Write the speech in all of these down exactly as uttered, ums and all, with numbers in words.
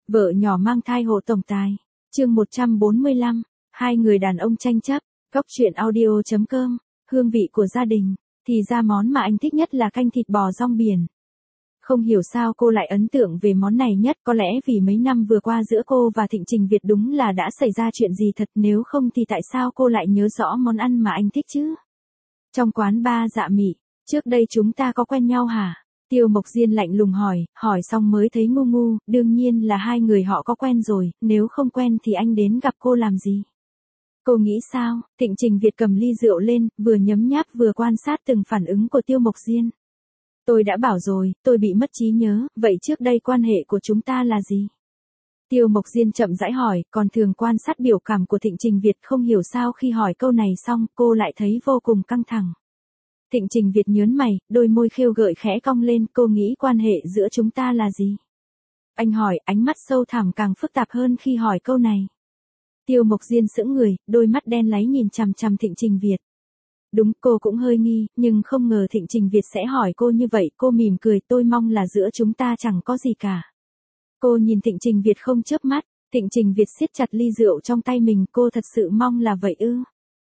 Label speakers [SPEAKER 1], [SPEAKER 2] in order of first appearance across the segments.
[SPEAKER 1] Vợ nhỏ mang thai hộ tổng tài. Chương một trăm bốn mươi lăm. Hai người đàn ông tranh chấp. Góc truyện audio chấm com. Hương vị của gia đình. Thì ra món mà anh thích nhất là canh thịt bò rong biển. Không hiểu sao cô lại ấn tượng về món này nhất, có lẽ vì mấy năm vừa qua giữa cô và Thịnh Trình Việt đúng là đã xảy ra chuyện gì thật, nếu không thì tại sao cô lại nhớ rõ món ăn mà anh thích chứ? Trong quán bar Dạ Mị, trước đây chúng ta có quen nhau hả? Tiêu Mộc Diên lạnh lùng hỏi, hỏi xong mới thấy ngu ngu, đương nhiên là hai người họ có quen rồi, nếu không quen thì anh đến gặp cô làm gì? Cô nghĩ sao? Thịnh Trình Việt cầm ly rượu lên, vừa nhấm nháp vừa quan sát từng phản ứng của Tiêu Mộc Diên. Tôi đã bảo rồi, tôi bị mất trí nhớ, vậy trước đây quan hệ của chúng ta là gì? Tiêu Mộc Diên chậm rãi hỏi, còn thường quan sát biểu cảm của Thịnh Trình Việt, không hiểu sao khi hỏi câu này xong, cô lại thấy vô cùng căng thẳng. Thịnh Trình Việt nhớn mày, đôi môi khêu gợi khẽ cong lên, cô nghĩ quan hệ giữa chúng ta là gì? Anh hỏi, ánh mắt sâu thẳm càng phức tạp hơn khi hỏi câu này. Tiêu Mộc Diên sững người, đôi mắt đen láy nhìn chằm chằm Thịnh Trình Việt. Đúng, cô cũng hơi nghi, nhưng không ngờ Thịnh Trình Việt sẽ hỏi cô như vậy, cô mỉm cười, tôi mong là giữa chúng ta chẳng có gì cả. Cô nhìn Thịnh Trình Việt không chớp mắt, Thịnh Trình Việt siết chặt ly rượu trong tay mình, cô thật sự mong là vậy ư?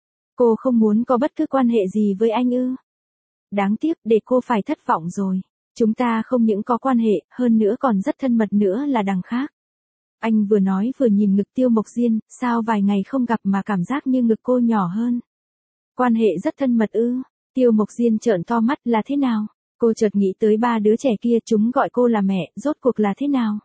[SPEAKER 1] Cô không muốn có bất cứ quan hệ gì với anh ư? Đáng tiếc, để cô phải thất vọng rồi. Chúng ta không những có quan hệ, hơn nữa còn rất thân mật nữa là đằng khác. Anh vừa nói vừa nhìn ngực Tiêu Mộc Diên, sao vài ngày không gặp mà cảm giác như ngực cô nhỏ hơn. Quan hệ rất thân mật ư? Tiêu Mộc Diên trợn to mắt, là thế nào? Cô chợt nghĩ tới ba đứa trẻ kia, chúng gọi cô là mẹ, rốt cuộc là thế nào?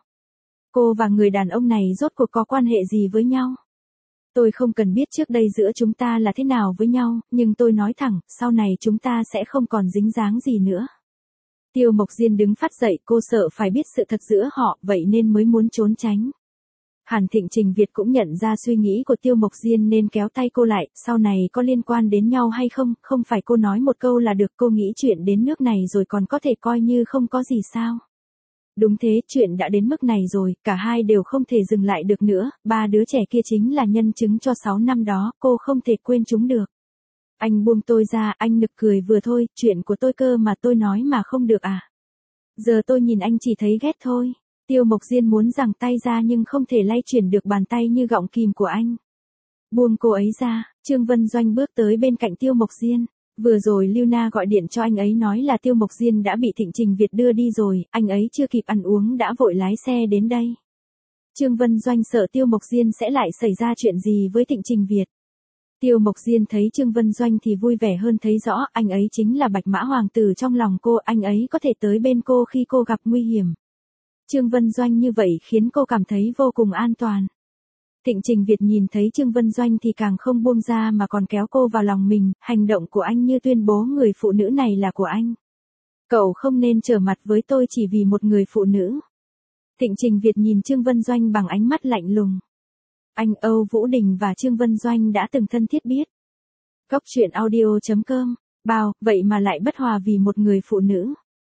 [SPEAKER 1] Cô và người đàn ông này rốt cuộc có quan hệ gì với nhau? Tôi không cần biết trước đây giữa chúng ta là thế nào với nhau, nhưng tôi nói thẳng, sau này chúng ta sẽ không còn dính dáng gì nữa. Tiêu Mộc Diên đứng phát dậy, cô sợ phải biết sự thật giữa họ, vậy nên mới muốn trốn tránh. Hàn Thịnh Trình Việt cũng nhận ra suy nghĩ của Tiêu Mộc Diên nên kéo tay cô lại, sau này có liên quan đến nhau hay không, không phải cô nói một câu là được, cô nghĩ chuyện đến nước này rồi còn có thể coi như không có gì sao. Đúng thế, chuyện đã đến mức này rồi, cả hai đều không thể dừng lại được nữa, ba đứa trẻ kia chính là nhân chứng cho sáu năm đó, cô không thể quên chúng được. Anh buông tôi ra, anh nực cười vừa thôi, chuyện của tôi cơ mà tôi nói mà không được à. Giờ tôi nhìn anh chỉ thấy ghét thôi. Tiêu Mộc Diên muốn giằng tay ra nhưng không thể lay chuyển được bàn tay như gọng kìm của anh. Buông cô ấy ra, Trương Vân Doanh bước tới bên cạnh Tiêu Mộc Diên. Vừa rồi Lưu Na gọi điện cho anh ấy nói là Tiêu Mộc Diên đã bị Thịnh Trình Việt đưa đi rồi, anh ấy chưa kịp ăn uống đã vội lái xe đến đây. Trương Vân Doanh sợ Tiêu Mộc Diên sẽ lại xảy ra chuyện gì với Thịnh Trình Việt. Tiêu Mộc Diên thấy Trương Vân Doanh thì vui vẻ hơn, thấy rõ anh ấy chính là Bạch Mã Hoàng tử trong lòng cô, anh ấy có thể tới bên cô khi cô gặp nguy hiểm. Trương Vân Doanh như vậy khiến cô cảm thấy vô cùng an toàn. Thịnh Trình Việt nhìn thấy Trương Vân Doanh thì càng không buông ra mà còn kéo cô vào lòng mình, hành động của anh như tuyên bố người phụ nữ này là của anh. Cậu không nên trở mặt với tôi chỉ vì một người phụ nữ. Thịnh Trình Việt nhìn Trương Vân Doanh bằng ánh mắt lạnh lùng. Anh, Âu Vũ Đình và Trương Vân Doanh đã từng thân thiết biết. Góc truyện audio chấm com. Bao, vậy mà lại bất hòa vì một người phụ nữ.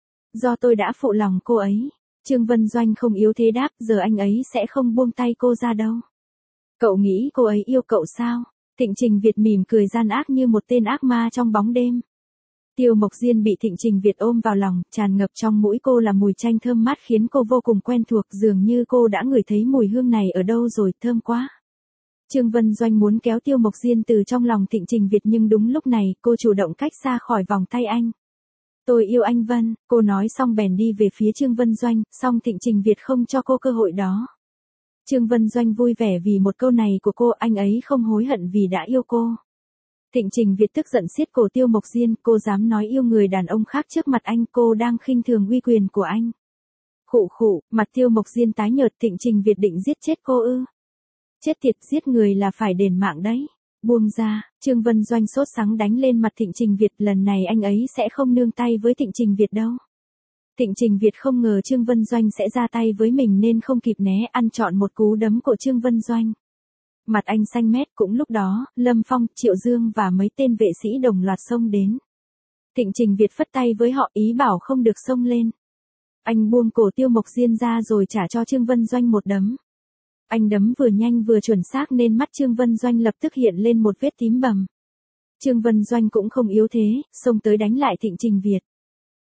[SPEAKER 1] Do tôi đã phụ lòng cô ấy. Trương Vân Doanh không yếu thế đáp, giờ anh ấy sẽ không buông tay cô ra đâu. Cậu nghĩ cô ấy yêu cậu sao? Thịnh Trình Việt mỉm cười gian ác như một tên ác ma trong bóng đêm. Tiêu Mộc Diên bị Thịnh Trình Việt ôm vào lòng, tràn ngập trong mũi cô là mùi chanh thơm mát khiến cô vô cùng quen thuộc, dường như cô đã ngửi thấy mùi hương này ở đâu rồi, thơm quá. Trương Vân Doanh muốn kéo Tiêu Mộc Diên từ trong lòng Thịnh Trình Việt nhưng đúng lúc này, cô chủ động cách xa khỏi vòng tay anh. Tôi yêu anh Vân, cô nói xong bèn đi về phía Trương Vân Doanh, song Thịnh Trình Việt không cho cô cơ hội đó. Trương Vân Doanh vui vẻ vì một câu này của cô, anh ấy không hối hận vì đã yêu cô. Thịnh Trình Việt tức giận siết cổ Tiêu Mộc Diên, cô dám nói yêu người đàn ông khác trước mặt anh, cô đang khinh thường uy quyền của anh. Khụ khụ, mặt Tiêu Mộc Diên tái nhợt, Thịnh Trình Việt định giết chết cô ư? Chết tiệt, giết người là phải đền mạng đấy. Buông ra, Trương Vân Doanh sốt sắng đánh lên mặt Thịnh Trình Việt, lần này anh ấy sẽ không nương tay với Thịnh Trình Việt đâu. Thịnh Trình Việt không ngờ Trương Vân Doanh sẽ ra tay với mình nên không kịp né, ăn trọn một cú đấm của Trương Vân Doanh. Mặt anh xanh mét, cũng lúc đó, Lâm Phong, Triệu Dương và mấy tên vệ sĩ đồng loạt xông đến. Thịnh Trình Việt phất tay với họ, ý bảo không được xông lên. Anh buông cổ Tiêu Mộc Diên ra rồi trả cho Trương Vân Doanh một đấm. Anh đấm vừa nhanh vừa chuẩn xác nên mắt Trương Vân Doanh lập tức hiện lên một vết tím bầm. Trương Vân Doanh cũng không yếu thế, xông tới đánh lại Thịnh Trình Việt.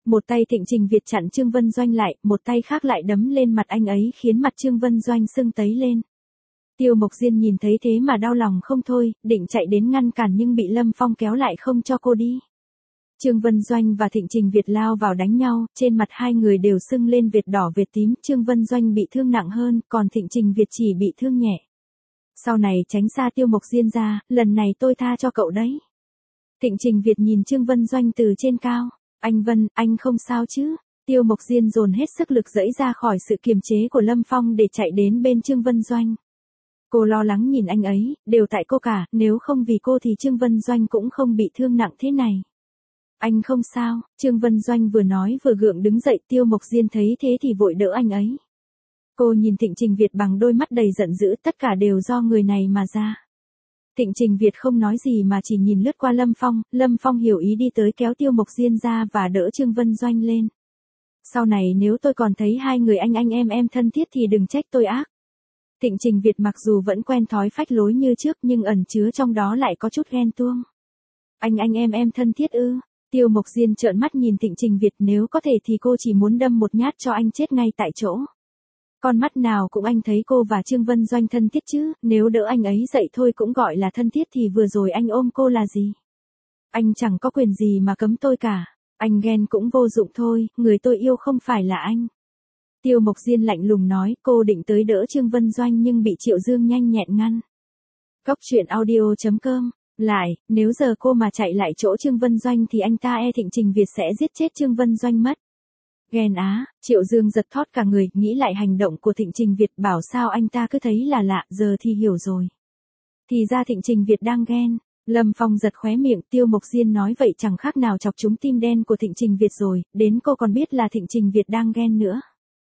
[SPEAKER 1] Một tay Thịnh Trình Việt chặn Trương Vân Doanh lại, một tay khác lại đấm lên mặt anh ấy khiến mặt Trương Vân Doanh sưng tấy lên. Tiêu Mộc Diên nhìn thấy thế mà đau lòng không thôi, định chạy đến ngăn cản nhưng bị Lâm Phong kéo lại không cho cô đi. Trương Vân Doanh và Thịnh Trình Việt lao vào đánh nhau, trên mặt hai người đều sưng lên vệt đỏ vệt tím, Trương Vân Doanh bị thương nặng hơn, còn Thịnh Trình Việt chỉ bị thương nhẹ. Sau này tránh xa Tiêu Mộc Diên ra, lần này tôi tha cho cậu đấy. Thịnh Trình Việt nhìn Trương Vân Doanh từ trên cao, anh Vân, anh không sao chứ? Tiêu Mộc Diên dồn hết sức lực giãy ra khỏi sự kiềm chế của Lâm Phong để chạy đến bên Trương Vân Doanh. Cô lo lắng nhìn anh ấy, đều tại cô cả, nếu không vì cô thì Trương Vân Doanh cũng không bị thương nặng thế này. Anh không sao, Trương Vân Doanh vừa nói vừa gượng đứng dậy, Tiêu Mộc Diên thấy thế thì vội đỡ anh ấy. Cô nhìn Thịnh Trình Việt bằng đôi mắt đầy giận dữ, tất cả đều do người này mà ra. Thịnh Trình Việt không nói gì mà chỉ nhìn lướt qua Lâm Phong, Lâm Phong hiểu ý đi tới kéo Tiêu Mộc Diên ra và đỡ Trương Vân Doanh lên. Sau này nếu tôi còn thấy hai người anh anh em em thân thiết thì đừng trách tôi ác. Thịnh Trình Việt mặc dù vẫn quen thói phách lối như trước nhưng ẩn chứa trong đó lại có chút ghen tuông. Anh anh em em thân thiết ư? Tiêu Mộc Diên trợn mắt nhìn Thịnh Trình Việt, nếu có thể thì cô chỉ muốn đâm một nhát cho anh chết ngay tại chỗ. Con mắt nào cũng anh thấy cô và Trương Vân Doanh thân thiết chứ, nếu đỡ anh ấy dậy thôi cũng gọi là thân thiết thì vừa rồi anh ôm cô là gì? Anh chẳng có quyền gì mà cấm tôi cả, anh ghen cũng vô dụng thôi, người tôi yêu không phải là anh. Tiêu Mộc Diên lạnh lùng nói, cô định tới đỡ Trương Vân Doanh nhưng bị Triệu Dương nhanh nhẹn ngăn. Cóc truyện audio chấm com. Lại, nếu giờ cô mà chạy lại chỗ Trương Vân Doanh thì anh ta e Thịnh Trình Việt sẽ giết chết Trương Vân Doanh mất. Ghen á, Triệu Dương giật thót cả người, nghĩ lại hành động của Thịnh Trình Việt, bảo sao anh ta cứ thấy là lạ, giờ thì hiểu rồi. Thì ra Thịnh Trình Việt đang ghen. Lâm Phong giật khóe miệng, Tiêu Mộc Diên nói vậy chẳng khác nào chọc trúng tim đen của Thịnh Trình Việt rồi, đến cô còn biết là Thịnh Trình Việt đang ghen nữa.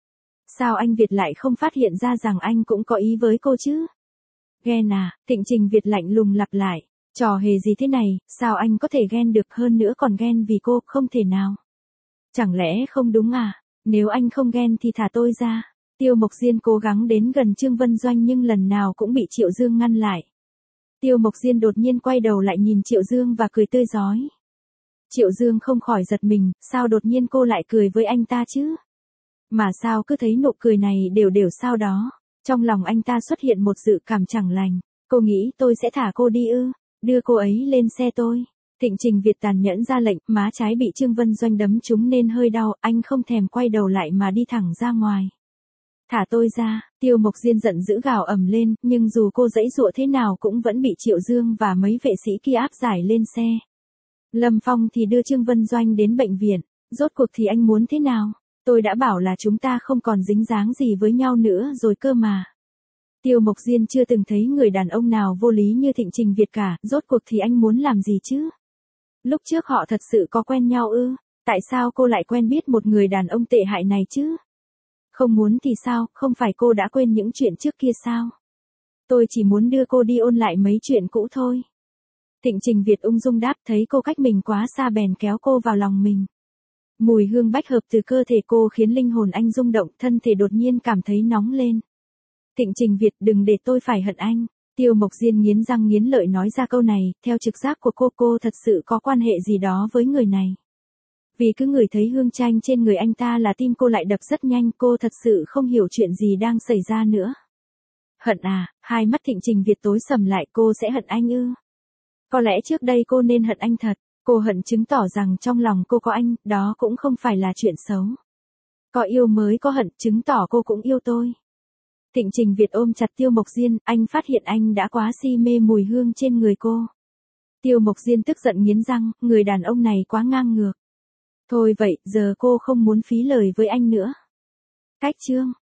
[SPEAKER 1] Sao anh Việt lại không phát hiện ra rằng anh cũng có ý với cô chứ? Ghen à, Thịnh Trình Việt lạnh lùng lặp lại. Trò hề gì thế này, sao anh có thể ghen được, hơn nữa còn ghen vì cô, không thể nào. Chẳng lẽ không đúng à, nếu anh không ghen thì thả tôi ra. Tiêu Mộc Diên cố gắng đến gần Trương Vân Doanh nhưng lần nào cũng bị Triệu Dương ngăn lại. Tiêu Mộc Diên đột nhiên quay đầu lại nhìn Triệu Dương và cười tươi rói. Triệu Dương không khỏi giật mình, sao đột nhiên cô lại cười với anh ta chứ? Mà sao cứ thấy nụ cười này đều đều sao đó, trong lòng anh ta xuất hiện một dự cảm chẳng lành. Cô nghĩ tôi sẽ thả cô đi ư? Đưa cô ấy lên xe tôi. Thịnh Trình Việt tàn nhẫn ra lệnh, má trái bị Trương Vân Doanh đấm trúng nên hơi đau, anh không thèm quay đầu lại mà đi thẳng ra ngoài. Thả tôi ra, Tiêu Mộc Diên giận dữ gào ầm lên, nhưng dù cô giãy giụa thế nào cũng vẫn bị Triệu Dương và mấy vệ sĩ kia áp giải lên xe. Lâm Phong thì đưa Trương Vân Doanh đến bệnh viện, rốt cuộc thì anh muốn thế nào? Tôi đã bảo là chúng ta không còn dính dáng gì với nhau nữa rồi cơ mà. Tiêu Mộc Diên chưa từng thấy người đàn ông nào vô lý như Thịnh Trình Việt cả, rốt cuộc thì anh muốn làm gì chứ? Lúc trước họ thật sự có quen nhau ư? Tại sao cô lại quen biết một người đàn ông tệ hại này chứ? Không muốn thì sao, không phải cô đã quên những chuyện trước kia sao? Tôi chỉ muốn đưa cô đi ôn lại mấy chuyện cũ thôi. Thịnh Trình Việt ung dung đáp, thấy cô cách mình quá xa bèn kéo cô vào lòng mình. Mùi hương bách hợp từ cơ thể cô khiến linh hồn anh rung động, thân thể đột nhiên cảm thấy nóng lên. Thịnh Trình Việt, đừng để tôi phải hận anh. Tiêu Mộc Diên nghiến răng nghiến lợi nói ra câu này, theo trực giác của cô, cô thật sự có quan hệ gì đó với người này. Vì cứ ngửi thấy hương chanh trên người anh ta là tim cô lại đập rất nhanh, cô thật sự không hiểu chuyện gì đang xảy ra nữa. Hận à, hai mắt Thịnh Trình Việt tối sầm lại, cô sẽ hận anh ư? Có lẽ trước đây cô nên hận anh thật, cô hận chứng tỏ rằng trong lòng cô có anh, đó cũng không phải là chuyện xấu. Có yêu mới có hận, chứng tỏ cô cũng yêu tôi. Thịnh Trình Việt ôm chặt Tiêu Mộc Diên, anh phát hiện anh đã quá si mê mùi hương trên người cô. Tiêu Mộc Diên tức giận nghiến răng, người đàn ông này quá ngang ngược. Thôi vậy, giờ cô không muốn phí lời với anh nữa. Cách chương